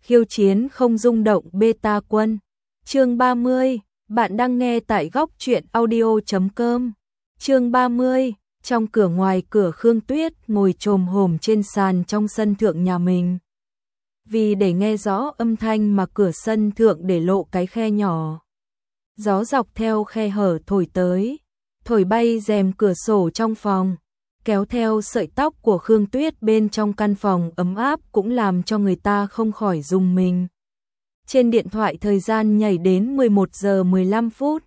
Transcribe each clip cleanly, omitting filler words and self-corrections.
khiêu chiến không rung động beta quân. Chương 30, bạn đang nghe tại góc truyện audio.com. Chương 30, trong cửa ngoài cửa Khương Tuyết ngồi chồm hổm trên sàn trong sân thượng nhà mình. Vì để nghe rõ âm thanh mà cửa sân thượng để lộ cái khe nhỏ. Gió dọc theo khe hở thổi tới, thổi bay rèm cửa sổ trong phòng, kéo theo sợi tóc của Khương Tuyết bên trong căn phòng ấm áp cũng làm cho người ta không khỏi rùng mình. Trên điện thoại thời gian nhảy đến 11 giờ 15 phút.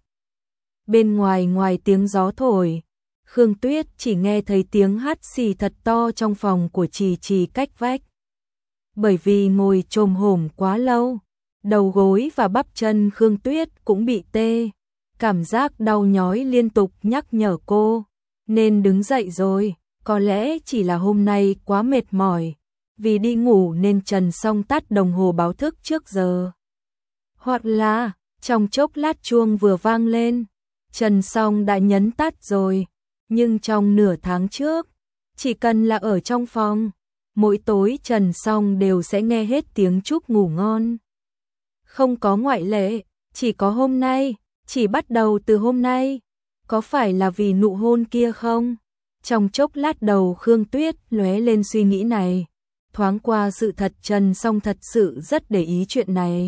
Bên ngoài tiếng gió thổi, Khương Tuyết chỉ nghe thấy tiếng hắt xì thật to trong phòng của Trì Trì cách vách. Bởi vì ngồi chồm hổm quá lâu, đầu gối và bắp chân Khương Tuyết cũng bị tê, cảm giác đau nhói liên tục nhắc nhở cô, nên đứng dậy rồi, có lẽ chỉ là hôm nay quá mệt mỏi, vì đi ngủ nên Trần Song tắt đồng hồ báo thức trước giờ. Hoặc là, trong chốc lát chuông vừa vang lên, Trần Song đã nhấn tắt rồi, nhưng trong nửa tháng trước, chỉ cần là ở trong phòng, mỗi tối Trần Song đều sẽ nghe hết tiếng chúc ngủ ngon. Không có ngoại lệ, chỉ có hôm nay, chỉ bắt đầu từ hôm nay. Có phải là vì nụ hôn kia không? Trong chốc lát đầu Khương Tuyết lóe lên suy nghĩ này. Thoáng qua sự thật Trần Song thật sự rất để ý chuyện này.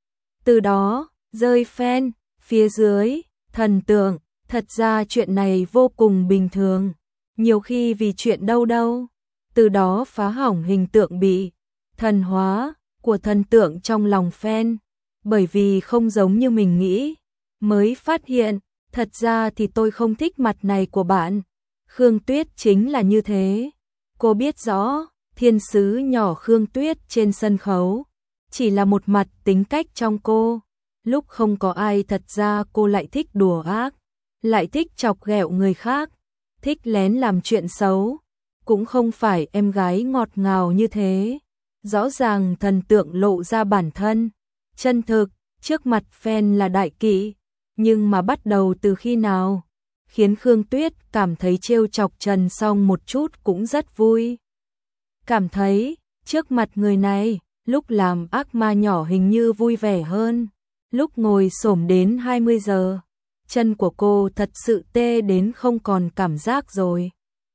Từ đó, rơi fan, phía dưới, thần tượng, thật ra chuyện này vô cùng bình thường. Nhiều khi vì chuyện đâu, từ đó phá hỏng hình tượng bị thần hóa của thần tượng trong lòng fan. Bởi vì không giống như mình nghĩ, mới phát hiện, thật ra thì tôi không thích mặt này của bạn. Khương Tuyết chính là như thế. Cô biết rõ, thiên sứ nhỏ Khương Tuyết trên sân khấu, chỉ là một mặt tính cách trong cô. Lúc không có ai thật ra cô lại thích đùa ác, lại thích chọc ghẹo người khác, thích lén làm chuyện xấu. Cũng không phải em gái ngọt ngào như thế. Rõ ràng thần tượng lộ ra bản thân chân thực, trước mặt fan là đại kỵ, nhưng mà bắt đầu từ khi nào, khiến Khương Tuyết cảm thấy trêu chọc Trần Song một chút cũng rất vui. Cảm thấy, trước mặt người này, lúc làm ác ma nhỏ hình như vui vẻ hơn, lúc ngồi xổm đến 20 giờ, chân của cô thật sự tê đến không còn cảm giác rồi.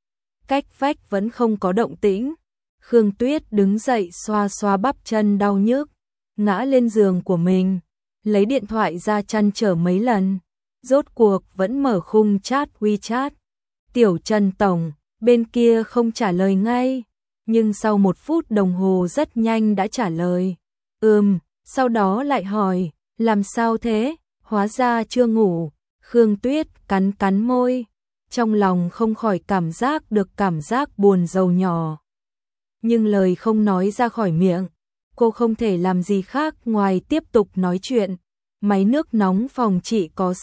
Cách vách vẫn không có động tĩnh, Khương Tuyết đứng dậy xoa xoa bắp chân đau nhức, ngã lên giường của mình, lấy điện thoại ra trăn trở mấy lần, rốt cuộc vẫn mở khung chat WeChat. Tiểu Trần Tổng, bên kia không trả lời ngay, nhưng sau 1 phút đồng hồ rất nhanh đã trả lời. Sau đó lại hỏi, làm sao thế, hóa ra chưa ngủ. Khương Tuyết cắn cắn môi, trong lòng không khỏi cảm giác được cảm giác buồn rầu nhỏ. Nhưng lời không nói ra khỏi miệng. Cô không thể làm gì khác ngoài tiếp tục nói chuyện. Máy nước nóng phòng chị có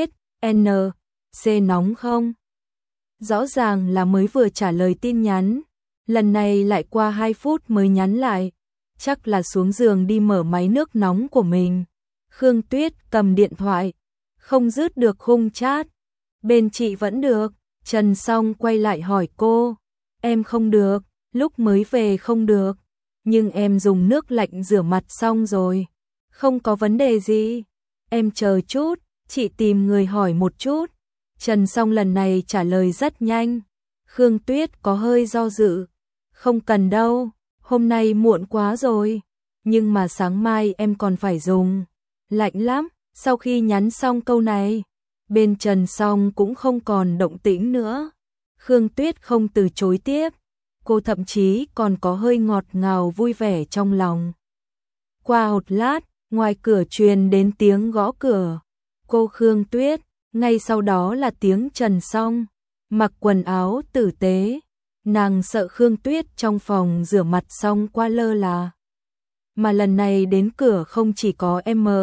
CSNC nóng không? Rõ ràng là mới vừa trả lời tin nhắn, lần này lại qua 2 phút mới nhắn lại. Chắc là xuống giường đi mở máy nước nóng của mình. Khương Tuyết cầm điện thoại, không dứt được khung chat. Bên chị vẫn được. Trần Song quay lại hỏi cô. Em không được, lúc mới về không được. Nhưng em dùng nước lạnh rửa mặt xong rồi, không có vấn đề gì. Em chờ chút, chị tìm người hỏi một chút. Trần Song lần này trả lời rất nhanh. Khương Tuyết có hơi do dự. Không cần đâu, hôm nay muộn quá rồi. Nhưng mà sáng mai em còn phải dùng. Lạnh lắm. Sau khi nhắn xong câu này, bên Trần Song cũng không còn động tĩnh nữa. Khương Tuyết không từ chối tiếp. Cô thậm chí còn có hơi ngọt ngào vui vẻ trong lòng. Qua một lát, ngoài cửa truyền đến tiếng gõ cửa. Cô Khương Tuyết, ngay sau đó là tiếng Trần Song, mặc quần áo tử tế. Nàng sợ Khương Tuyết trong phòng rửa mặt xong qua lơ là. Mà lần này đến cửa không chỉ có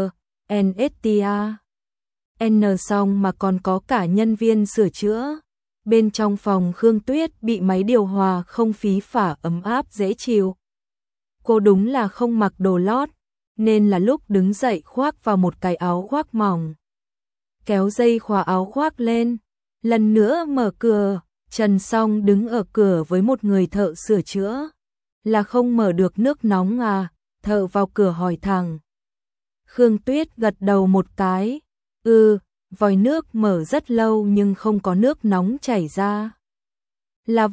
N Song mà còn có cả nhân viên sửa chữa. Bên trong phòng Khương Tuyết bị máy điều hòa không phí phả ấm áp dễ chịu. Cô đúng là không mặc đồ lót, nên là lúc đứng dậy khoác vào một cái áo khoác mỏng. Kéo dây khóa áo khoác lên, lần nữa mở cửa, Trần Song đứng ở cửa với một người thợ sửa chữa. Là không mở được nước nóng à? thợ vào cửa hỏi thẳng. Khương Tuyết gật đầu một cái. Vòi nước mở rất lâu nhưng không có nước nóng chảy ra. Là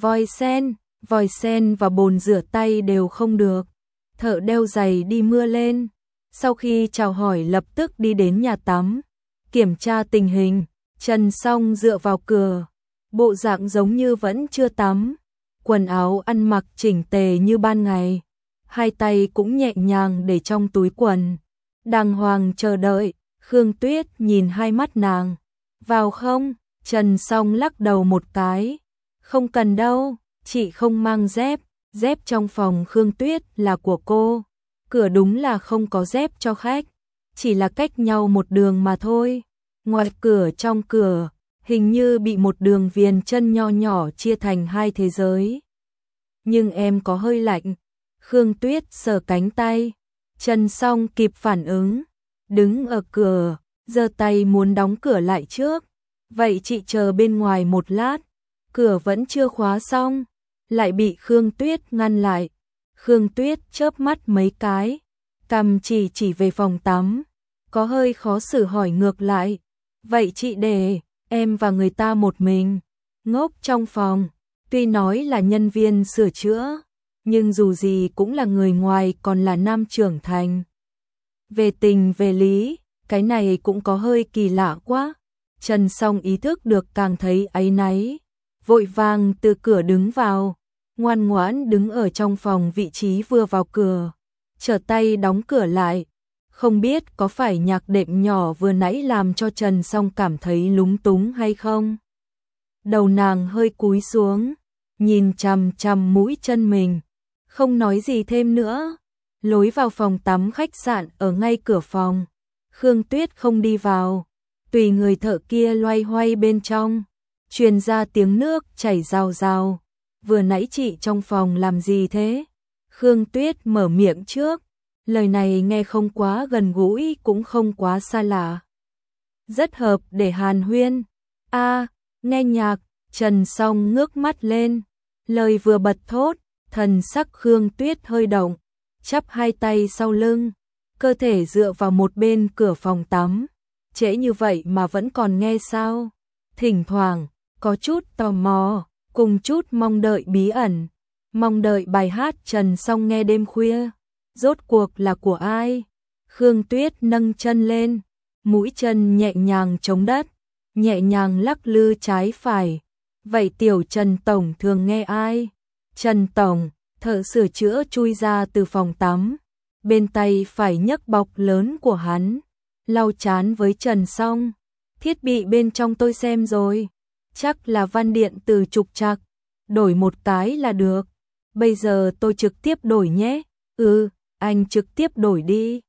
vòi sen và bồn rửa tay đều không được. Thợ đeo giày đi mưa lên. Sau khi chào hỏi lập tức đi đến nhà tắm. Kiểm tra tình hình, Trần Song dựa vào cửa. Bộ dạng giống như vẫn chưa tắm. Quần áo ăn mặc chỉnh tề như ban ngày. Hai tay cũng nhẹ nhàng để trong túi quần. Đàng hoàng chờ đợi. Khương Tuyết nhìn hai mắt nàng. Vào không? Trần Song lắc đầu một cái. Không cần đâu, chị không mang dép. Dép trong phòng Khương Tuyết là của cô. Cửa đúng là không có dép cho khách. Chỉ là cách nhau một đường mà thôi. Ngoài cửa trong cửa, hình như bị một đường viền chân nho nhỏ chia thành hai thế giới. Nhưng em có hơi lạnh. Khương Tuyết sờ cánh tay. Trần Song kịp phản ứng. Đứng ở cửa, giơ tay muốn đóng cửa lại trước. Vậy chị chờ bên ngoài một lát. Cửa vẫn chưa khóa xong. Lại bị Khương Tuyết ngăn lại. Khương Tuyết chớp mắt mấy cái. Cầm chỉ về phòng tắm. Có hơi khó xử hỏi ngược lại. Vậy chị để em và người ta một mình ngốc trong phòng. Tuy nói là nhân viên sửa chữa, nhưng dù gì cũng là người ngoài, còn là nam trưởng thành. Về tình về lý, cái này cũng có hơi kỳ lạ quá. Trần Song ý thức được càng thấy áy náy. Vội vàng từ cửa đứng vào. Ngoan ngoãn đứng ở trong phòng vị trí vừa vào cửa. Trở tay đóng cửa lại. Không biết có phải nhạc đệm nhỏ vừa nãy làm cho Trần Song cảm thấy lúng túng hay không? Đầu nàng hơi cúi xuống, nhìn chằm chằm mũi chân mình, không nói gì thêm nữa. Lối vào phòng tắm khách sạn ở ngay cửa phòng. Khương Tuyết không đi vào, tùy người thợ kia loay hoay bên trong, truyền ra tiếng nước chảy rào rào. Vừa nãy chị trong phòng làm gì thế? Khương Tuyết mở miệng trước. Lời này nghe không quá gần gũi cũng không quá xa lạ. Rất hợp để hàn huyên. Nghe nhạc. Trần Song ngước mắt lên. Lời vừa bật thốt, thần sắc Khương Tuyết hơi động. Chắp hai tay sau lưng. Cơ thể dựa vào một bên cửa phòng tắm. Trễ như vậy mà vẫn còn nghe sao? Thỉnh thoảng, có chút tò mò, cùng chút mong đợi bí ẩn. Mong đợi bài hát Trần Song nghe đêm khuya. Rốt cuộc là của ai? Khương Tuyết nâng chân lên, mũi chân nhẹ nhàng chống đất, nhẹ nhàng lắc lư trái phải. Vậy tiểu Trần Tổng thường nghe ai? Trần Tổng, thợ sửa chữa chui ra từ phòng tắm. Bên tay phải nhấc bọc lớn của hắn, lau chán với Trần Song. Thiết bị bên trong tôi xem rồi. Chắc là van điện từ trục trặc. Đổi một cái là được. Bây giờ tôi trực tiếp đổi nhé. Anh trực tiếp đổi đi.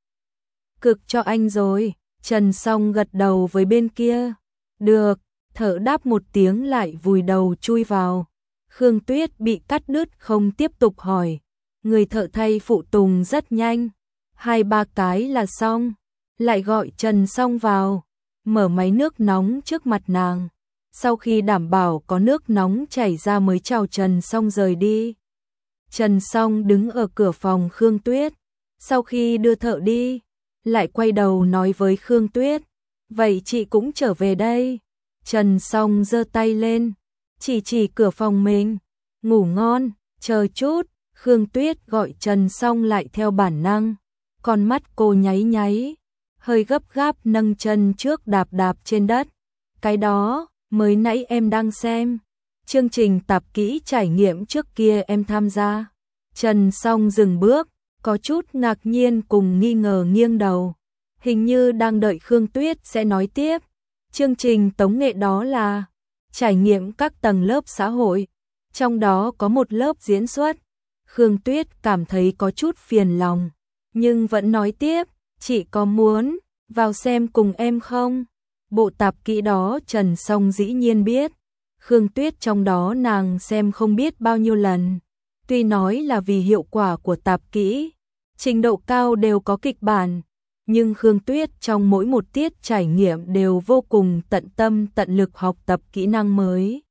Cực cho anh rồi. Trần Song gật đầu với bên kia. Được. Thợ đáp một tiếng lại vùi đầu chui vào. Khương Tuyết bị cắt đứt không tiếp tục hỏi. Người thợ thay phụ tùng rất nhanh. 2-3 cái là xong. Lại gọi Trần Song vào. Mở máy nước nóng trước mặt nàng. Sau khi đảm bảo có nước nóng chảy ra mới chào Trần Song rời đi. Trần Song đứng ở cửa phòng Khương Tuyết. Sau khi đưa thợ đi, lại quay đầu nói với Khương Tuyết. Vậy chị cũng trở về đây. Trần Song giơ tay lên, chỉ cửa phòng mình. Ngủ ngon, chờ chút. Khương Tuyết gọi Trần Song lại theo bản năng. Con mắt cô nháy nháy, hơi gấp gáp nâng chân trước đạp đạp trên đất. Cái đó, mới nãy em đang xem. Chương trình tạp kỹ trải nghiệm trước kia em tham gia. Trần Song dừng bước, có chút ngạc nhiên cùng nghi ngờ nghiêng đầu. Hình như đang đợi Khương Tuyết sẽ nói tiếp. Chương trình tống nghệ đó là trải nghiệm các tầng lớp xã hội. Trong đó có một lớp diễn xuất. Khương Tuyết cảm thấy có chút phiền lòng, nhưng vẫn nói tiếp. Chị có muốn vào xem cùng em không? Bộ tạp kỹ đó Trần Song dĩ nhiên biết. Khương Tuyết trong đó nàng xem không biết bao nhiêu lần. Tuy nói là vì hiệu quả của tạp kỹ, trình độ cao đều có kịch bản, nhưng Khương Tuyết trong mỗi một tiết trải nghiệm đều vô cùng tận tâm tận lực học tập kỹ năng mới.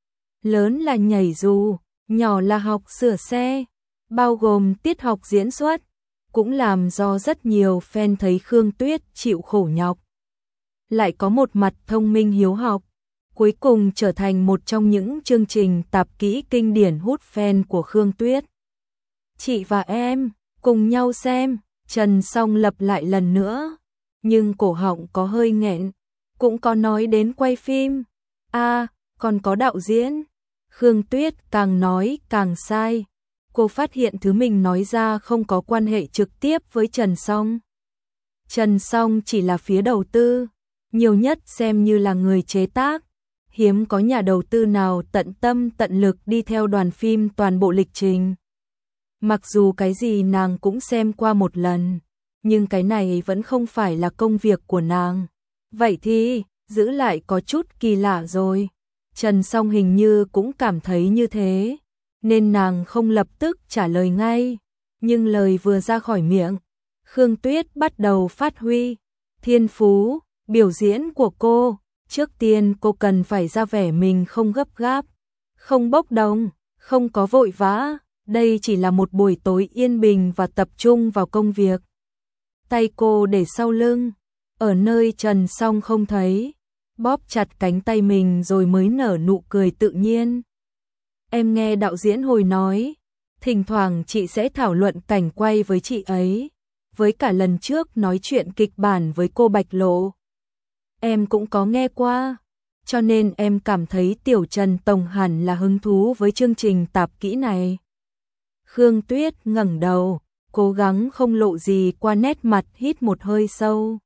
Lớn là nhảy dù, nhỏ là học sửa xe, bao gồm tiết học diễn xuất. cũng làm do rất nhiều fan thấy Khương Tuyết chịu khổ nhọc. Lại có một mặt thông minh hiếu học, cuối cùng trở thành một trong những chương trình tạp kỹ kinh điển hút fan của Khương Tuyết. Chị và em, cùng nhau xem, Trần Song lặp lại lần nữa, nhưng cổ họng có hơi nghẹn, cũng có nói đến quay phim. Còn có đạo diễn. Khương Tuyết càng nói càng sai. Cô phát hiện thứ mình nói ra không có quan hệ trực tiếp với Trần Song. Trần Song chỉ là phía đầu tư, nhiều nhất xem như là người chế tác. Hiếm có nhà đầu tư nào tận tâm tận lực đi theo đoàn phim toàn bộ lịch trình. Mặc dù cái gì nàng cũng xem qua một lần, nhưng cái này vẫn không phải là công việc của nàng. Vậy thì, giữ lại có chút kỳ lạ rồi. Trần Song hình như cũng cảm thấy như thế, nên nàng không lập tức trả lời ngay. Nhưng lời vừa ra khỏi miệng, Khương Tuyết bắt đầu phát huy thiên phú, biểu diễn của cô. Trước tiên cô cần phải ra vẻ mình không gấp gáp, không bốc đồng, không có vội vã. Đây chỉ là một buổi tối yên bình và tập trung vào công việc. Tay cô để sau lưng, ở nơi Trần Song không thấy, bóp chặt cánh tay mình rồi mới nở nụ cười tự nhiên. Em nghe đạo diễn hồi nói, thỉnh thoảng chị sẽ thảo luận cảnh quay với chị ấy, với cả lần trước nói chuyện kịch bản với cô Bạch Lộ. Em cũng có nghe qua, cho nên em cảm thấy Tiểu Trần Tổng hẳn là hứng thú với chương trình tạp kỹ này. Khương Tuyết ngẩng đầu, cố gắng không lộ gì qua nét mặt, hít một hơi sâu.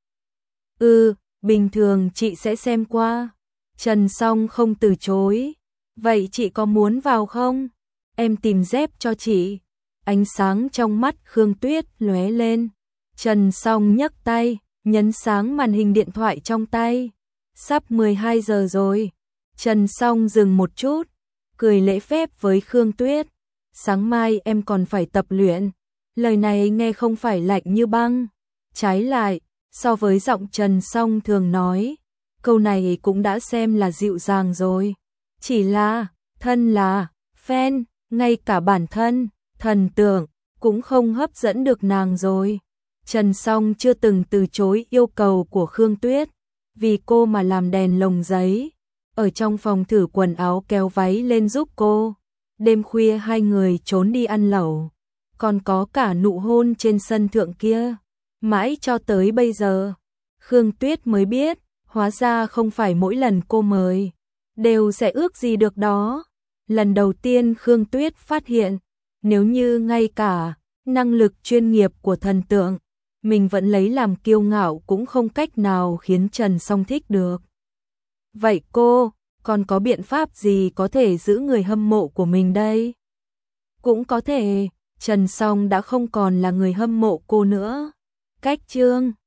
Bình thường chị sẽ xem qua. Trần Song không từ chối. Vậy chị có muốn vào không? Em tìm dép cho chị. Ánh sáng trong mắt Khương Tuyết lóe lên. Trần Song nhấc tay, nhấn sáng màn hình điện thoại trong tay. Sắp 12 giờ rồi. Trần Song dừng một chút, cười lễ phép với Khương Tuyết. Sáng mai em còn phải tập luyện. Lời này nghe không phải lạnh như băng. Trái lại, so với giọng Trần Song thường nói, câu này cũng đã xem là dịu dàng rồi. Chỉ là, thân là fan, ngay cả bản thân, thần tượng, cũng không hấp dẫn được nàng rồi. Trần Song chưa từng từ chối yêu cầu của Khương Tuyết, vì cô mà làm đèn lồng giấy, ở trong phòng thử quần áo kéo váy lên giúp cô. Đêm khuya hai người trốn đi ăn lẩu, còn có cả nụ hôn trên sân thượng kia. Mãi cho tới bây giờ, Khương Tuyết mới biết, hóa ra không phải mỗi lần cô mời đều sẽ ước gì được đó. Lần đầu tiên Khương Tuyết phát hiện, nếu như ngay cả năng lực chuyên nghiệp của thần tượng, mình vẫn lấy làm kiêu ngạo cũng không cách nào khiến Trần Song thích được. Vậy cô, còn có biện pháp gì có thể giữ người hâm mộ của mình đây? Cũng có thể, Trần Song đã không còn là người hâm mộ cô nữa. Cách chương